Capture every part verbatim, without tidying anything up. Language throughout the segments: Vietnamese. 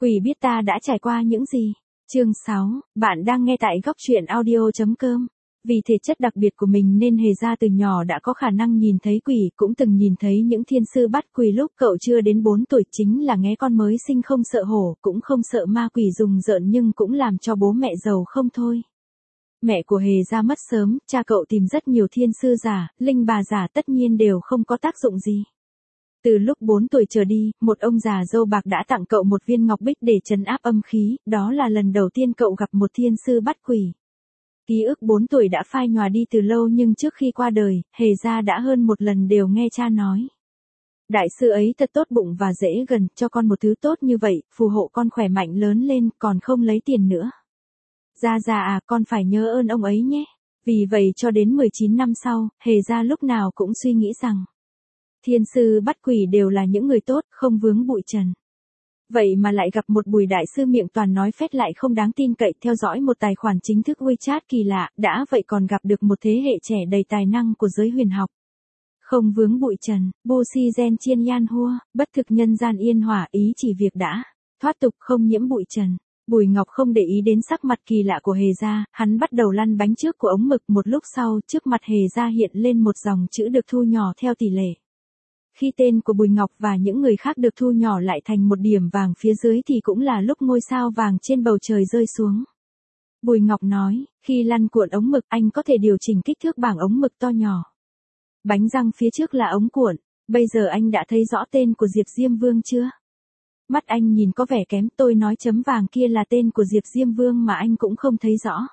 Quỷ biết ta đã trải qua những gì. Chương sáu, bạn đang nghe tại góc truyện audio chấm com. Vì thể chất đặc biệt của mình nên Hề Gia từ nhỏ đã có khả năng nhìn thấy quỷ, cũng từng nhìn thấy những thiên sư bắt quỷ lúc cậu chưa đến bốn tuổi, chính là nghé con mới sinh không sợ hổ, cũng không sợ ma quỷ rùng rợn nhưng cũng làm cho bố mẹ giàu không thôi. Mẹ của Hề Gia mất sớm, cha cậu tìm rất nhiều thiên sư giả, linh bà giả tất nhiên đều không có tác dụng gì. Từ lúc bốn tuổi trở đi, một ông già râu bạc đã tặng cậu một viên ngọc bích để trấn áp âm khí, đó là lần đầu tiên cậu gặp một thiên sư bắt quỷ. Ký ức bốn tuổi đã phai nhòa đi từ lâu nhưng trước khi qua đời, Hề Gia đã hơn một lần đều nghe cha nói. Đại sư ấy thật tốt bụng và dễ gần, cho con một thứ tốt như vậy, phù hộ con khỏe mạnh lớn lên, còn không lấy tiền nữa. Gia Gia à, con phải nhớ ơn ông ấy nhé. Vì vậy cho đến mười chín năm sau, Hề Gia lúc nào cũng suy nghĩ rằng thiên sư bắt quỷ đều là những người tốt, không vướng bụi trần. Vậy mà lại gặp một Bùi đại sư miệng toàn nói phét lại không đáng tin cậy, theo dõi một tài khoản chính thức WeChat kỳ lạ, đã vậy còn gặp được một thế hệ trẻ đầy tài năng của giới huyền học. Không vướng bụi trần, bu si gen chiên yan hua, bất thực nhân gian yên hòa, ý chỉ việc đã thoát tục không nhiễm bụi trần. Bùi Ngọc không để ý đến sắc mặt kỳ lạ của Hề Gia, hắn bắt đầu lăn bánh trước của ống mực, một lúc sau, trước mặt Hề Gia hiện lên một dòng chữ được thu nhỏ theo tỷ lệ. Khi tên của Bùi Ngọc và những người khác được thu nhỏ lại thành một điểm vàng phía dưới thì cũng là lúc ngôi sao vàng trên bầu trời rơi xuống. Bùi Ngọc nói, khi lăn cuộn ống mực anh có thể điều chỉnh kích thước bảng ống mực to nhỏ. Bánh răng phía trước là ống cuộn, bây giờ anh đã thấy rõ tên của Diệp Diêm Vương chưa? Mắt anh nhìn có vẻ kém, tôi nói chấm vàng kia là tên của Diệp Diêm Vương mà anh cũng không thấy rõ.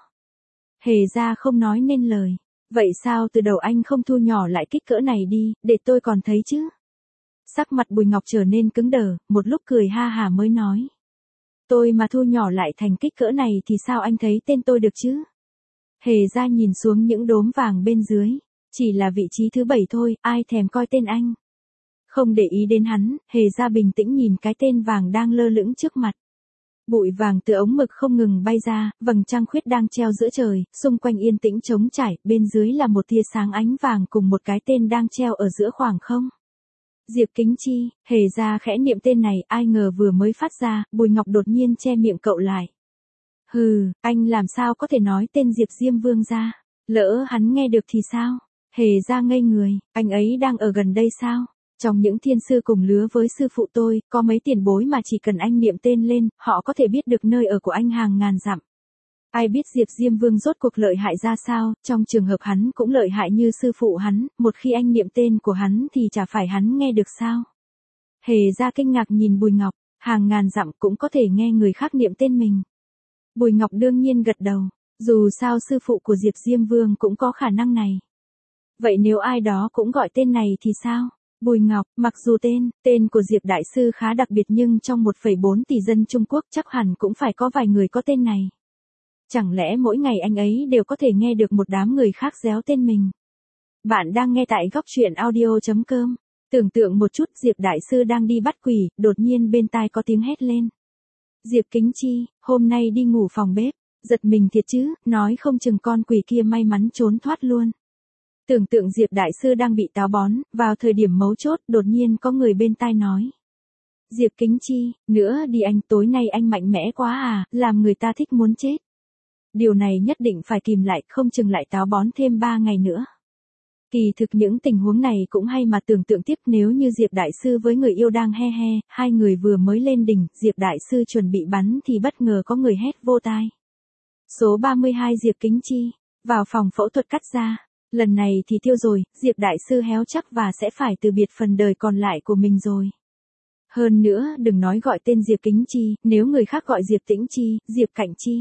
Hề Gia không nói nên lời. Vậy sao từ đầu anh không thu nhỏ lại kích cỡ này đi, để tôi còn thấy chứ? Sắc mặt Bùi Ngọc trở nên cứng đờ, một lúc cười ha hả mới nói. Tôi mà thu nhỏ lại thành kích cỡ này thì sao anh thấy tên tôi được chứ? Hề Gia nhìn xuống những đốm vàng bên dưới. Chỉ là vị trí thứ bảy thôi, ai thèm coi tên anh. Không để ý đến hắn, Hề Gia bình tĩnh nhìn cái tên vàng đang lơ lửng trước mặt. Bụi vàng từ ống mực không ngừng bay ra, vầng trăng khuyết đang treo giữa trời, xung quanh yên tĩnh trống trải, bên dưới là một tia sáng ánh vàng cùng một cái tên đang treo ở giữa khoảng không. Diệp Kính Chi. Hề Gia khẽ niệm tên này, ai ngờ vừa mới phát ra, Bùi Ngọc đột nhiên che miệng cậu lại. Hừ, anh làm sao có thể nói tên Diệp Diêm Vương ra, lỡ hắn nghe được thì sao? Hề Gia ngây người, anh ấy đang ở gần đây sao? Trong những thiên sư cùng lứa với sư phụ tôi, có mấy tiền bối mà chỉ cần anh niệm tên lên, họ có thể biết được nơi ở của anh hàng ngàn dặm. Ai biết Diệp Diêm Vương rốt cuộc lợi hại ra sao, trong trường hợp hắn cũng lợi hại như sư phụ hắn, một khi anh niệm tên của hắn thì chả phải hắn nghe được sao? Hề Gia kinh ngạc nhìn Bùi Ngọc, hàng ngàn dặm cũng có thể nghe người khác niệm tên mình. Bùi Ngọc đương nhiên gật đầu, dù sao sư phụ của Diệp Diêm Vương cũng có khả năng này. Vậy nếu ai đó cũng gọi tên này thì sao? Bùi Ngọc, mặc dù tên, tên của Diệp Đại Sư khá đặc biệt nhưng trong một phẩy bốn tỷ dân Trung Quốc chắc hẳn cũng phải có vài người có tên này. Chẳng lẽ mỗi ngày anh ấy đều có thể nghe được một đám người khác réo tên mình? Bạn đang nghe tại góc truyện audio chấm com. Tưởng tượng một chút, Diệp Đại Sư đang đi bắt quỷ, đột nhiên bên tai có tiếng hét lên. Diệp Kính Chi, hôm nay đi ngủ phòng bếp, giật mình thiệt chứ, nói không chừng con quỷ kia may mắn trốn thoát luôn. Tưởng tượng Diệp Đại Sư đang bị táo bón, vào thời điểm mấu chốt, đột nhiên có người bên tai nói. Diệp Kính Chi, nữa đi anh, tối nay anh mạnh mẽ quá à, làm người ta thích muốn chết. Điều này nhất định phải kìm lại, không chừng lại táo bón thêm ba ngày nữa. Kỳ thực những tình huống này cũng hay mà tưởng tượng tiếp, nếu như Diệp Đại Sư với người yêu đang he he, hai người vừa mới lên đỉnh, Diệp Đại Sư chuẩn bị bắn thì bất ngờ có người hét vô tai. Số ba mươi hai Diệp Kính Chi, vào phòng phẫu thuật cắt da. Lần này thì tiêu rồi, Diệp Đại Sư héo chắc và sẽ phải từ biệt phần đời còn lại của mình rồi. Hơn nữa, đừng nói gọi tên Diệp Kính Chi, nếu người khác gọi Diệp Tĩnh Chi, Diệp Cạnh Chi.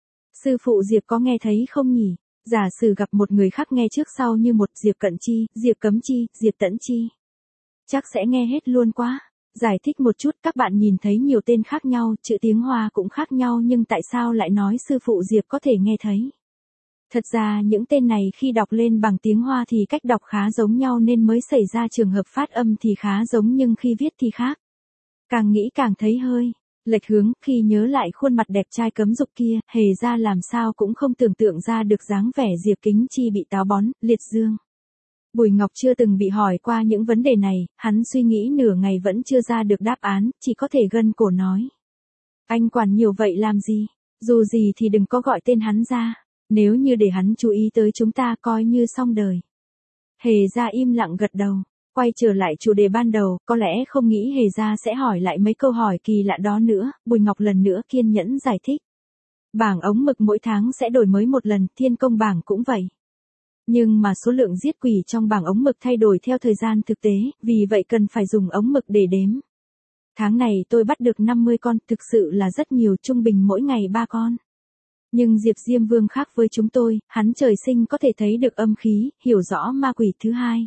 Sư phụ Diệp có nghe thấy không nhỉ? Giả sử gặp một người khác nghe trước sau như một Diệp Cận Chi, Diệp Cấm Chi, Diệp Tẫn Chi. Chắc sẽ nghe hết luôn quá. Giải thích một chút, các bạn nhìn thấy nhiều tên khác nhau, chữ tiếng Hoa cũng khác nhau nhưng tại sao lại nói sư phụ Diệp có thể nghe thấy? Thật ra những tên này khi đọc lên bằng tiếng Hoa thì cách đọc khá giống nhau nên mới xảy ra trường hợp phát âm thì khá giống nhưng khi viết thì khác. Càng nghĩ càng thấy hơi lệch hướng, khi nhớ lại khuôn mặt đẹp trai cấm dục kia, Hề Gia làm sao cũng không tưởng tượng ra được dáng vẻ Diệp Kính Chi bị táo bón, liệt dương. Bùi Ngọc chưa từng bị hỏi qua những vấn đề này, hắn suy nghĩ nửa ngày vẫn chưa ra được đáp án, chỉ có thể gân cổ nói. Anh quản nhiều vậy làm gì? Dù gì thì đừng có gọi tên hắn ra. Nếu như để hắn chú ý tới chúng ta coi như xong đời. Hề Gia im lặng gật đầu. Quay trở lại chủ đề ban đầu, có lẽ không nghĩ Hề Gia sẽ hỏi lại mấy câu hỏi kỳ lạ đó nữa, Bùi Ngọc lần nữa kiên nhẫn giải thích. Bảng ống mực mỗi tháng sẽ đổi mới một lần, thiên công bảng cũng vậy. Nhưng mà số lượng giết quỷ trong bảng ống mực thay đổi theo thời gian thực tế, vì vậy cần phải dùng ống mực để đếm. Tháng này tôi bắt được năm mươi con, thực sự là rất nhiều, trung bình mỗi ngày ba con. Nhưng Diệp Diêm Vương khác với chúng tôi, hắn trời sinh có thể thấy được âm khí, hiểu rõ ma quỷ thứ hai.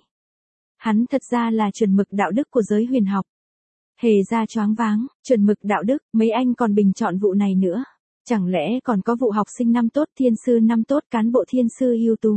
Hắn thật ra là chuẩn mực đạo đức của giới huyền học. Hề Gia choáng váng, chuẩn mực đạo đức, mấy anh còn bình chọn vụ này nữa. Chẳng lẽ còn có vụ học sinh năm tốt, thiên sư năm tốt, cán bộ thiên sư ưu tú.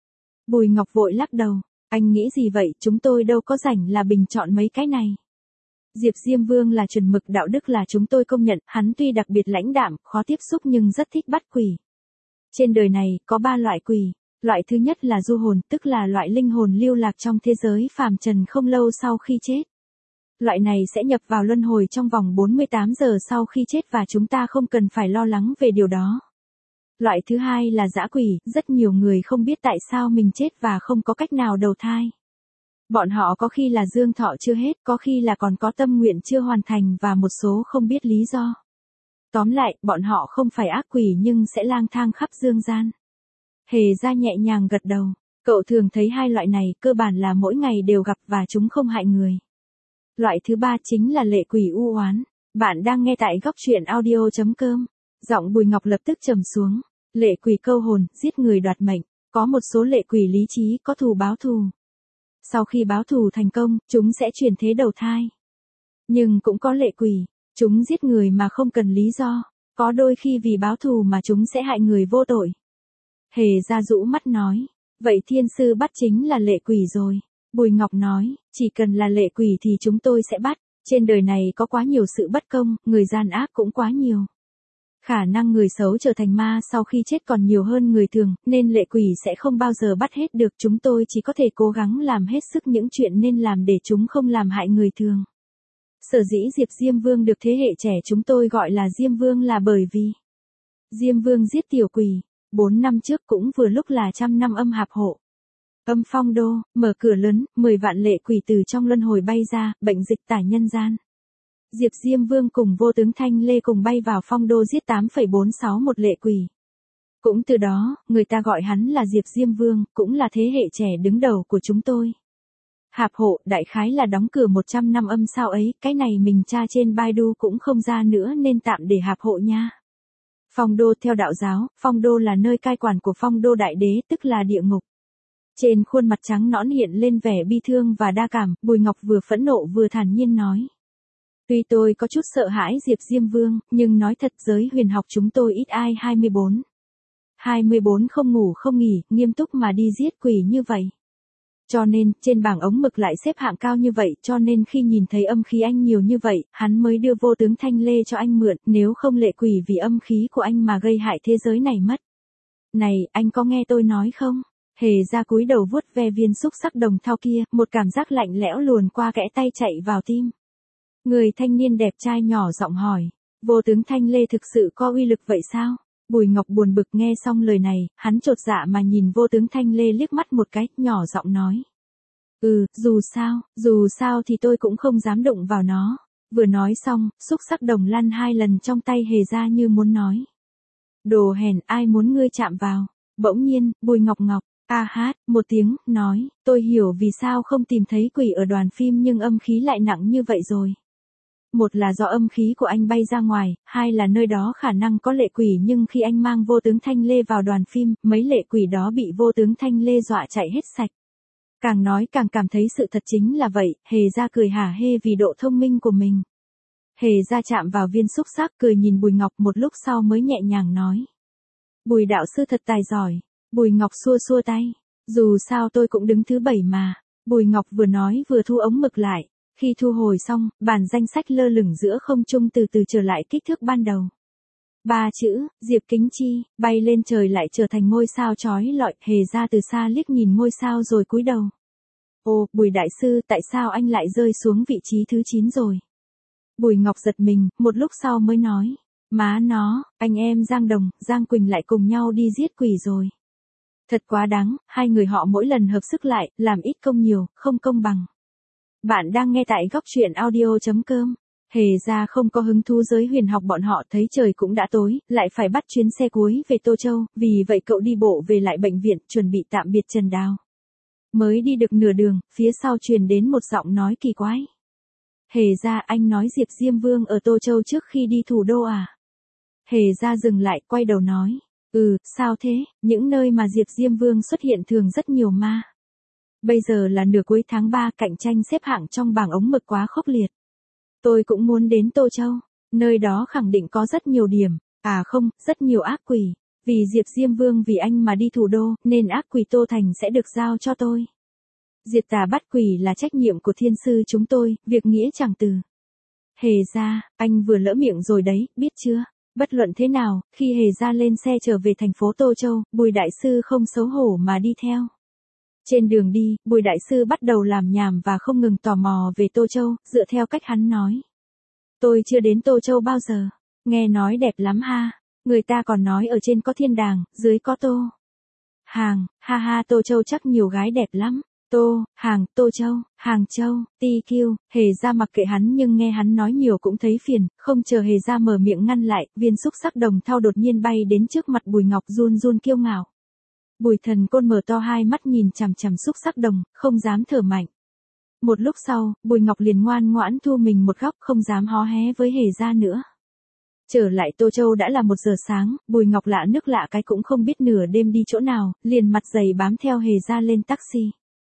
Bùi Ngọc vội lắc đầu, anh nghĩ gì vậy, chúng tôi đâu có rảnh là bình chọn mấy cái này. Diệp Diêm Vương là chuẩn mực đạo đức là chúng tôi công nhận, hắn tuy đặc biệt lãnh đạm, khó tiếp xúc nhưng rất thích bắt quỷ. Trên đời này, có ba loại quỷ. Loại thứ nhất là du hồn, tức là loại linh hồn lưu lạc trong thế giới phàm trần không lâu sau khi chết. Loại này sẽ nhập vào luân hồi trong vòng bốn mươi tám giờ sau khi chết và chúng ta không cần phải lo lắng về điều đó. Loại thứ hai là dã quỷ, rất nhiều người không biết tại sao mình chết và không có cách nào đầu thai. Bọn họ có khi là dương thọ chưa hết, có khi là còn có tâm nguyện chưa hoàn thành và một số không biết lý do. Tóm lại, bọn họ không phải ác quỷ nhưng sẽ lang thang khắp dương gian. Hề Gia nhẹ nhàng gật đầu. Cậu thường thấy hai loại này, cơ bản là mỗi ngày đều gặp và chúng không hại người. Loại thứ ba chính là lệ quỷ u oán. Bạn đang nghe tại góc truyện audio chấm com. Giọng Bùi Ngọc lập tức trầm xuống. Lệ quỷ câu hồn, giết người đoạt mệnh. Có một số lệ quỷ lý trí, có thù báo thù. Sau khi báo thù thành công, chúng sẽ chuyển thế đầu thai. Nhưng cũng có lệ quỷ, chúng giết người mà không cần lý do. Có đôi khi vì báo thù mà chúng sẽ hại người vô tội. Hề Gia rũ mắt nói, vậy thiên sư bắt chính là lệ quỷ rồi. Bùi Ngọc nói, chỉ cần là lệ quỷ thì chúng tôi sẽ bắt. Trên đời này có quá nhiều sự bất công, người gian ác cũng quá nhiều. Khả năng người xấu trở thành ma sau khi chết còn nhiều hơn người thường, nên lệ quỷ sẽ không bao giờ bắt hết được. Chúng tôi chỉ có thể cố gắng làm hết sức những chuyện nên làm để chúng không làm hại người thường. Sở dĩ Diệp Diêm Vương được thế hệ trẻ chúng tôi gọi là Diêm Vương là bởi vì Diêm Vương giết tiểu quỷ. Bốn năm trước cũng vừa lúc là trăm năm âm hạp hộ. Âm phong đô, mở cửa lớn, mười vạn lệ quỷ từ trong luân hồi bay ra, bệnh dịch tải nhân gian. Diệp Diêm Vương cùng vô tướng Thanh Lê cùng bay vào phong đô giết tám phẩy bốn sáu một lệ quỷ. Cũng từ đó, người ta gọi hắn là Diệp Diêm Vương, cũng là thế hệ trẻ đứng đầu của chúng tôi. Hạp hộ, đại khái là đóng cửa một trăm năm âm sao ấy, cái này mình tra trên Baidu cũng không ra nữa nên tạm để hạp hộ nha. Phong đô theo đạo giáo, phong đô là nơi cai quản của phong đô đại đế, tức là địa ngục. Trên khuôn mặt trắng nõn hiện lên vẻ bi thương và đa cảm, Bùi Ngọc vừa phẫn nộ vừa thản nhiên nói. Tuy tôi có chút sợ hãi Diệp Diêm Vương, nhưng nói thật giới huyền học chúng tôi ít ai hai mươi bốn. hai mươi bốn không ngủ không nghỉ, nghiêm túc mà đi giết quỷ như vậy. Cho nên, trên bảng ống mực lại xếp hạng cao như vậy, cho nên khi nhìn thấy âm khí anh nhiều như vậy, hắn mới đưa vô tướng Thanh Lê cho anh mượn, nếu không lệ quỷ vì âm khí của anh mà gây hại thế giới này mất. Này, anh có nghe tôi nói không? Hề Gia cúi đầu vuốt ve viên xúc sắc đồng thau kia, một cảm giác lạnh lẽo luồn qua kẽ tay chạy vào tim. Người thanh niên đẹp trai nhỏ giọng hỏi, vô tướng Thanh Lê thực sự có uy lực vậy sao? Bùi Ngọc buồn bực nghe xong lời này, hắn chột dạ mà nhìn vô tướng Thanh Lê liếc mắt một cái, nhỏ giọng nói. Ừ, dù sao, dù sao thì tôi cũng không dám đụng vào nó. Vừa nói xong, xúc sắc đồng lăn hai lần trong tay Hề Gia như muốn nói. Đồ hèn, ai muốn ngươi chạm vào? Bỗng nhiên, Bùi Ngọc Ngọc, a hát, một tiếng, nói, tôi hiểu vì sao không tìm thấy quỷ ở đoàn phim nhưng âm khí lại nặng như vậy rồi. Một là do âm khí của anh bay ra ngoài, hai là nơi đó khả năng có lệ quỷ nhưng khi anh mang vô tướng Thanh Lê vào đoàn phim, mấy lệ quỷ đó bị vô tướng Thanh Lê dọa chạy hết sạch. Càng nói càng cảm thấy sự thật chính là vậy, Hề Gia cười hả hê vì độ thông minh của mình. Hề Gia chạm vào viên xúc sắc cười nhìn Bùi Ngọc một lúc sau mới nhẹ nhàng nói. Bùi đạo sư thật tài giỏi. Bùi Ngọc xua xua tay. Dù sao tôi cũng đứng thứ bảy mà. Bùi Ngọc vừa nói vừa thu ống mực lại. Khi thu hồi xong, bản danh sách lơ lửng giữa không trung từ từ trở lại kích thước ban đầu. Ba chữ, Diệp Kính Chi, bay lên trời lại trở thành ngôi sao chói lọi. Hề Gia từ xa liếc nhìn ngôi sao rồi cúi đầu. Ồ, Bùi đại sư, tại sao anh lại rơi xuống vị trí thứ chín rồi? Bùi Ngọc giật mình, một lúc sau mới nói. Má nó, anh em Giang Đồng, Giang Quỳnh lại cùng nhau đi giết quỷ rồi. Thật quá đáng, hai người họ mỗi lần hợp sức lại, làm ít công nhiều, không công bằng. Bạn đang nghe tại góc truyện audio.com. Hề ra không có hứng thú giới huyền học, bọn họ thấy trời cũng đã tối, lại phải bắt chuyến xe cuối về Tô Châu, vì vậy cậu đi bộ về lại bệnh viện, chuẩn bị tạm biệt Trần Đào. Mới đi được nửa đường, phía sau truyền đến một giọng nói kỳ quái. Hề ra, anh nói Diệp Diêm Vương ở Tô Châu trước khi đi thủ đô à? Hề ra dừng lại, quay đầu nói. Ừ, sao thế, những nơi mà Diệp Diêm Vương xuất hiện thường rất nhiều ma. Bây giờ là nửa cuối tháng ba, cạnh tranh xếp hạng trong bảng ống mực quá khốc liệt. Tôi cũng muốn đến Tô Châu, nơi đó khẳng định có rất nhiều điểm, à không, rất nhiều ác quỷ. Vì Diệp Diêm Vương vì anh mà đi thủ đô, nên ác quỷ Tô Thành sẽ được giao cho tôi. Diệt tà bắt quỷ là trách nhiệm của thiên sư chúng tôi, việc nghĩa chẳng từ. Hề ra, anh vừa lỡ miệng rồi đấy, biết chưa? Bất luận thế nào, khi Hề ra lên xe trở về thành phố Tô Châu, Bùi Đại Sư không xấu hổ mà đi theo. Trên đường đi, Bùi Đại Sư bắt đầu làm nhảm và không ngừng tò mò về Tô Châu, dựa theo cách hắn nói. Tôi chưa đến Tô Châu bao giờ, nghe nói đẹp lắm ha, người ta còn nói ở trên có thiên đàng, dưới có Tô Hàng, ha ha Tô Châu chắc nhiều gái đẹp lắm. Tô, Hàng, Tô Châu, Hàng Châu, ti kiu, Hề ra mặc kệ hắn nhưng nghe hắn nói nhiều cũng thấy phiền, không chờ Hề ra mở miệng ngăn lại, viên xúc sắc đồng thau đột nhiên bay đến trước mặt Bùi Ngọc run run kiêu ngạo. Bùi Thần Côn mở to hai mắt nhìn chằm chằm xúc sắc đồng, không dám thở mạnh. Một lúc sau, Bùi Ngọc liền ngoan ngoãn thu mình một góc, không dám hó hé với Hề ra nữa. Trở lại Tô Châu đã là một giờ sáng, Bùi Ngọc lạ nước lạ cái cũng không biết nửa đêm đi chỗ nào, liền mặt dày bám theo Hề ra lên taxi.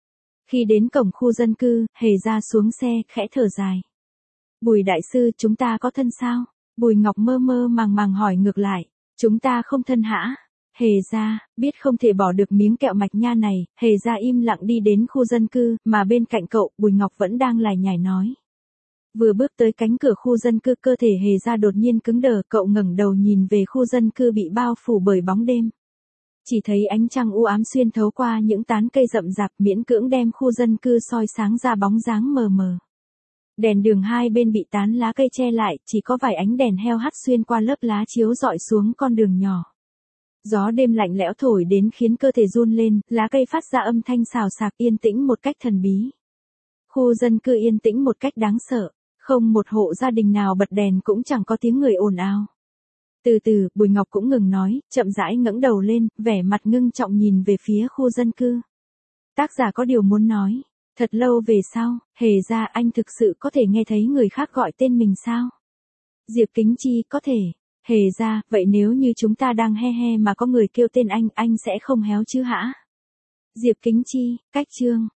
Khi đến cổng khu dân cư, Hề ra xuống xe, khẽ thở dài. Bùi Đại Sư, chúng ta có thân sao? Bùi Ngọc mơ mơ màng màng hỏi ngược lại. Chúng ta không thân hả? Hề ra, biết không thể bỏ được miếng kẹo mạch nha này, Hề ra im lặng đi đến khu dân cư, mà bên cạnh cậu, Bùi Ngọc vẫn đang lải nhải nói. Vừa bước tới cánh cửa khu dân cư, cơ thể Hề ra đột nhiên cứng đờ, cậu ngẩng đầu nhìn về khu dân cư bị bao phủ bởi bóng đêm. Chỉ thấy ánh trăng u ám xuyên thấu qua những tán cây rậm rạp, miễn cưỡng đem khu dân cư soi sáng ra bóng dáng mờ mờ. Đèn đường hai bên bị tán lá cây che lại, chỉ có vài ánh đèn heo hắt xuyên qua lớp lá chiếu rọi xuống con đường nhỏ. Gió đêm lạnh lẽo thổi đến khiến cơ thể run lên, lá cây phát ra âm thanh xào xạc, yên tĩnh một cách thần bí. Khu dân cư yên tĩnh một cách đáng sợ, không một hộ gia đình nào bật đèn, cũng chẳng có tiếng người ồn ào. Từ từ, Bùi Ngọc cũng ngừng nói, chậm rãi ngẩng đầu lên, vẻ mặt ngưng trọng nhìn về phía khu dân cư. Tác giả có điều muốn nói. Thật lâu về sau, Hề ra, anh thực sự có thể nghe thấy người khác gọi tên mình sao? Diệp Kính Chi, có thể. Hề ra, vậy nếu như chúng ta đang he he mà có người kêu tên anh, anh sẽ không héo chứ hả? Diệp Kính Chi, cách chương.